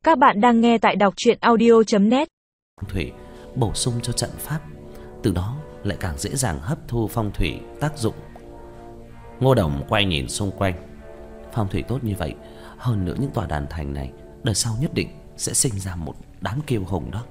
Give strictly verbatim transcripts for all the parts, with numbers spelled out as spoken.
Các bạn đang nghe tại đọc truyện audio chấm net. Thủy bổ sung cho trận pháp, từ đó lại càng dễ dàng hấp thu phong thủy tác dụng. Ngô Đồng quay nhìn xung quanh. Phong thủy tốt như vậy, hơn nữa những tòa đàn thành này đời sau nhất định sẽ sinh ra một đám kiêu hùng đó.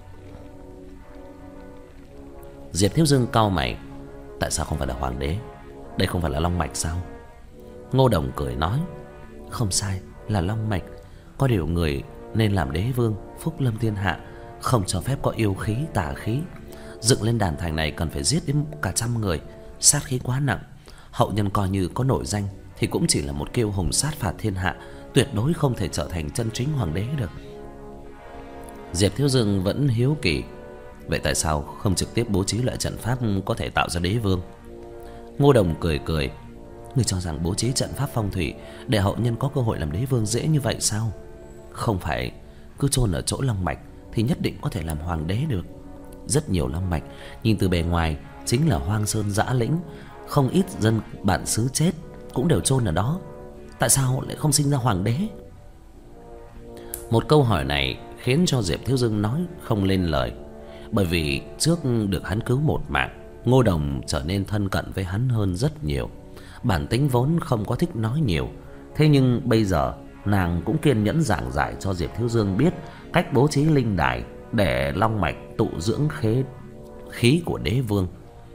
Diệp Thiếu Dương cau mày. Tại sao không phải là hoàng đế? Đây không phải là long mạch sao? Ngô Đồng cười nói, không sai, là long mạch. Có điều người nên làm đế vương, phúc lâm thiên hạ, không cho phép có yêu khí tà khí. Dựng lên đàn thành này cần phải giết đến cả trăm người, sát khí quá nặng. Hậu nhân coi như có nổi danh thì cũng chỉ là một kiêu hùng sát phạt thiên hạ, tuyệt đối không thể trở thành chân chính hoàng đế được. Diệp Thiếu Dương vẫn hiếu kỳ, vậy tại sao không trực tiếp bố trí loại trận pháp có thể tạo ra đế vương? Ngô Đồng cười cười, ngươi cho rằng bố trí trận pháp phong thủy để hậu nhân có cơ hội làm đế vương dễ như vậy sao? Không phải cứ chôn ở chỗ long mạch thì nhất định có thể làm hoàng đế được. Rất nhiều long mạch nhìn từ bề ngoài chính là hoang sơn dã lĩnh, không ít dân bản xứ chết cũng đều chôn ở đó. Tại sao lại không sinh ra hoàng đế? Một câu hỏi này khiến cho Diệp Thiếu Dương nói không lên lời. Bởi vì trước được hắn cứu một mạng, Ngô Đồng trở nên thân cận với hắn hơn rất nhiều. Bản tính vốn không có thích nói nhiều, thế nhưng bây giờ nàng cũng kiên nhẫn giảng giải cho Diệp Thiếu Dương biết cách bố trí linh đài để long mạch tụ dưỡng khế khí của đế vương.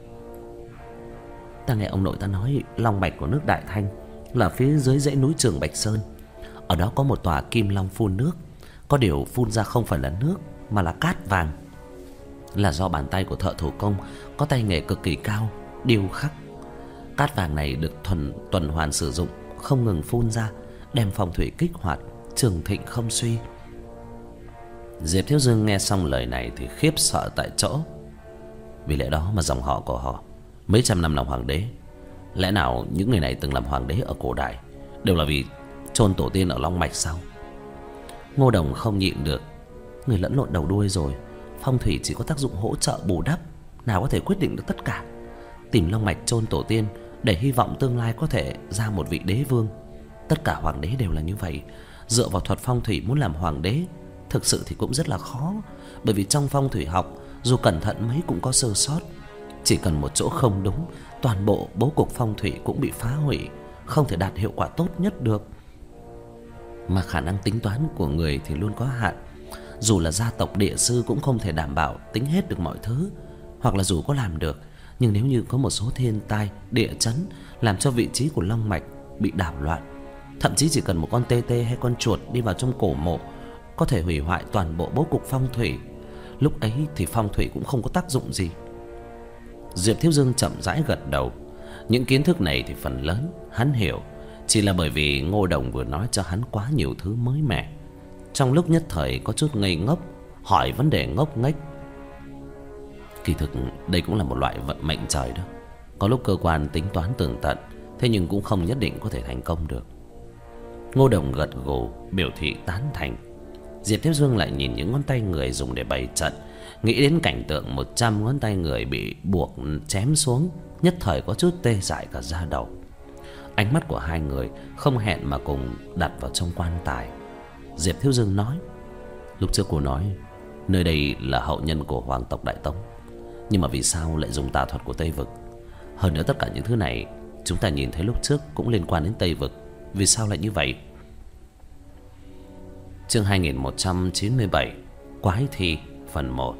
Ta nghe ông nội ta nói long mạch của nước Đại Thanh là phía dưới dãy núi Trường Bạch Sơn. Ở đó có một tòa kim long phun nước, có điều phun ra không phải là nước mà là cát vàng, là do bàn tay của thợ thủ công có tay nghề cực kỳ cao điêu khắc. Cát vàng này được thuần tuần hoàn sử dụng, không ngừng phun ra, đem phong thủy kích hoạt, trường thịnh không suy. Diệp Thiếu Dương nghe xong lời này thì khiếp sợ tại chỗ. Vì lẽ đó mà dòng họ của họ mấy trăm năm làm hoàng đế. Lẽ nào những người này từng làm hoàng đế ở cổ đại đều là vì chôn tổ tiên ở long mạch sao? Ngô Đồng không nhịn được, người lẫn lộn đầu đuôi rồi. Phong thủy chỉ có tác dụng hỗ trợ bù đắp, nào có thể quyết định được tất cả. Tìm long mạch chôn tổ tiên để hy vọng tương lai có thể ra một vị đế vương. Tất cả hoàng đế đều là như vậy. Dựa vào thuật phong thủy muốn làm hoàng đế thực sự thì cũng rất là khó. Bởi vì trong phong thủy học, dù cẩn thận mấy cũng có sơ sót. Chỉ cần một chỗ không đúng, toàn bộ bố cục phong thủy cũng bị phá hủy, không thể đạt hiệu quả tốt nhất được. Mà khả năng tính toán của người thì luôn có hạn. Dù là gia tộc địa sư cũng không thể đảm bảo tính hết được mọi thứ. Hoặc là dù có làm được, nhưng nếu như có một số thiên tai, địa chấn làm cho vị trí của long mạch bị đảo loạn, thậm chí chỉ cần một con tê tê hay con chuột đi vào trong cổ mộ có thể hủy hoại toàn bộ bố cục phong thủy. Lúc ấy thì phong thủy cũng không có tác dụng gì. Diệp Thiếu Dương chậm rãi gật đầu. Những kiến thức này thì phần lớn hắn hiểu, chỉ là bởi vì Ngô Đồng vừa nói cho hắn quá nhiều thứ mới mẻ. Trong lúc nhất thời có chút ngây ngốc, hỏi vấn đề ngốc nghếch. Kỳ thực đây cũng là một loại vận mệnh trời đó. Có lúc cơ quan tính toán tường tận, thế nhưng cũng không nhất định có thể thành công được. Ngô Đồng gật gù biểu thị tán thành. Diệp Thiếu Dương lại nhìn những ngón tay người dùng để bày trận, nghĩ đến cảnh tượng một trăm ngón tay người bị buộc chém xuống, nhất thời có chút tê dại cả da đầu. Ánh mắt của hai người không hẹn mà cùng đặt vào trong quan tài. Diệp Thiếu Dương nói, lúc trước cô nói nơi đây là hậu nhân của hoàng tộc Đại Tống, nhưng mà vì sao lại dùng tà thuật của Tây Vực? Hơn nữa tất cả những thứ này chúng ta nhìn thấy lúc trước cũng liên quan đến Tây Vực. Vì sao lại như vậy? Chương hai nghìn một trăm chín mươi bảy, Quái thi phần một.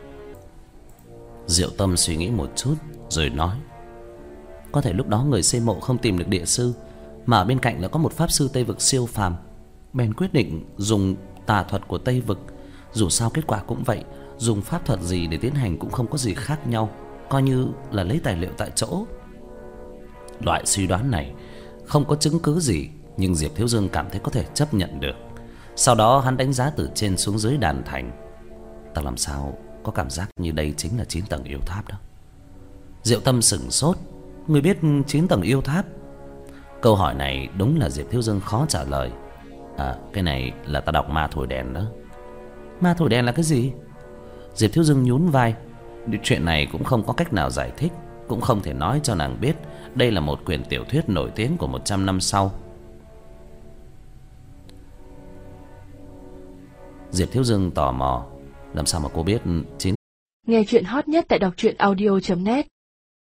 Diệu Tâm suy nghĩ một chút rồi nói, có thể lúc đó người xây mộ không tìm được địa sư, mà ở bên cạnh là có một pháp sư Tây Vực siêu phàm, bèn quyết định dùng tà thuật của Tây Vực. Dù sao kết quả cũng vậy, dùng pháp thuật gì để tiến hành cũng không có gì khác nhau, coi như là lấy tài liệu tại chỗ. Loại suy đoán này không có chứng cứ gì, nhưng Diệp Thiếu Dương cảm thấy có thể chấp nhận được. Sau đó hắn đánh giá từ trên xuống dưới đàn thành. Ta làm sao có cảm giác như đây chính là chín tầng yêu tháp đó. Diệu Tâm sửng sốt, người biết chín tầng yêu tháp? Câu hỏi này đúng là Diệp Thiếu Dương khó trả lời. À, cái này là ta đọc ma thổi đèn đó. Ma thổi đèn là cái gì? Diệp Thiếu Dương nhún vai. Chuyện này cũng không có cách nào giải thích, cũng không thể nói cho nàng biết đây là một quyển tiểu thuyết nổi tiếng của một trăm năm sau. Diệp Thiếu Dương tò mò, làm sao mà cô biết chín. Nghe chuyện hot nhất tại đọc truyện audio chấm net.